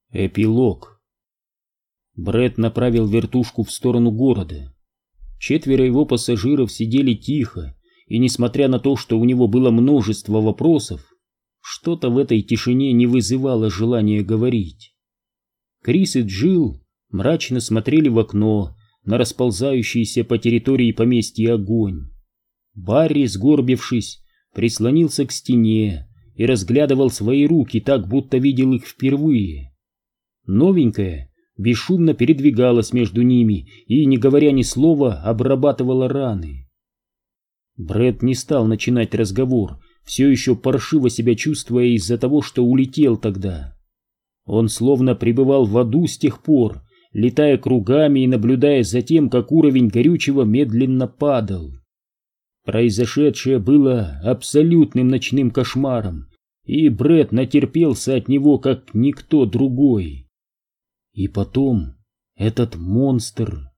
Эпилог. Брэд направил вертушку в сторону города. 4 его пассажиров сидели тихо, и несмотря на то, что у него было множество вопросов, что-то в этой тишине не вызывало желания говорить. Крис и Джилл мрачно смотрели в окно на расползающийся по территории поместья огонь. Барри, сгорбившись, прислонился к стене и разглядывал свои руки так, будто видел их впервые. Новенькая бесшумно передвигалась между ними и, не говоря ни слова, обрабатывала раны. Брэд не стал начинать разговор, все еще паршиво себя чувствуя из-за того, что улетел тогда. Он словно пребывал в аду с тех пор, летая кругами и наблюдая за тем, как уровень горючего медленно падал. Произошедшее было абсолютным ночным кошмаром, и Брэд натерпелся от него, как никто другой. И потом этот монстр.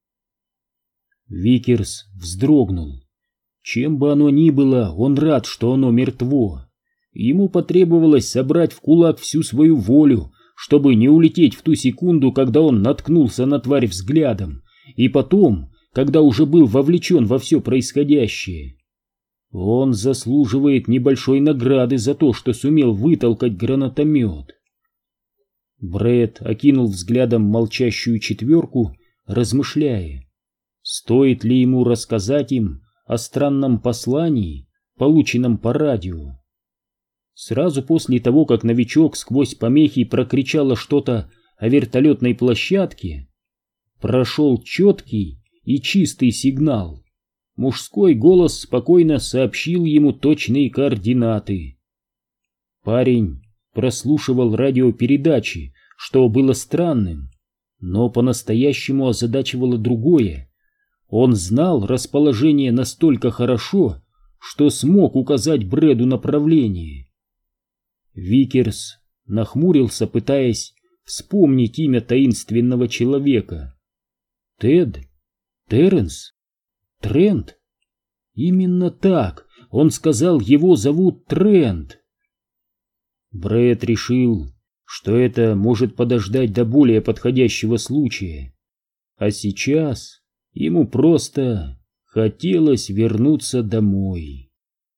Викерс вздрогнул. Чем бы оно ни было, он рад, что оно мертво. Ему потребовалось собрать в кулак всю свою волю, чтобы не улететь в ту секунду, когда он наткнулся на тварь взглядом, и потом, когда уже был вовлечен во все происходящее. Он заслуживает небольшой награды за то, что сумел вытолкать гранатомет. Брэд окинул взглядом молчащую четверку, размышляя, стоит ли ему рассказать им о странном послании, полученном по радио. Сразу после того, как новичок сквозь помехи прокричала что-то о вертолетной площадке, прошел четкий и чистый сигнал. Мужской голос спокойно сообщил ему точные координаты. Парень прослушивал радиопередачи, что было странным, но по-настоящему озадачивало другое. Он знал расположение настолько хорошо, что смог указать Брэду направление. Викерс нахмурился, пытаясь вспомнить имя таинственного человека. Тед? Терренс? Трент? Именно так, он сказал, его зовут Трент. Брэд решил, что это может подождать до более подходящего случая. А сейчас ему просто хотелось вернуться домой.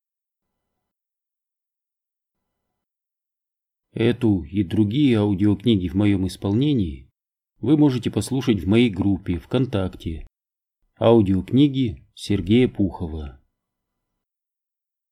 Эту и другие аудиокниги в моем исполнении вы можете послушать в моей группе ВКонтакте. Аудиокниги Сергея Пухова.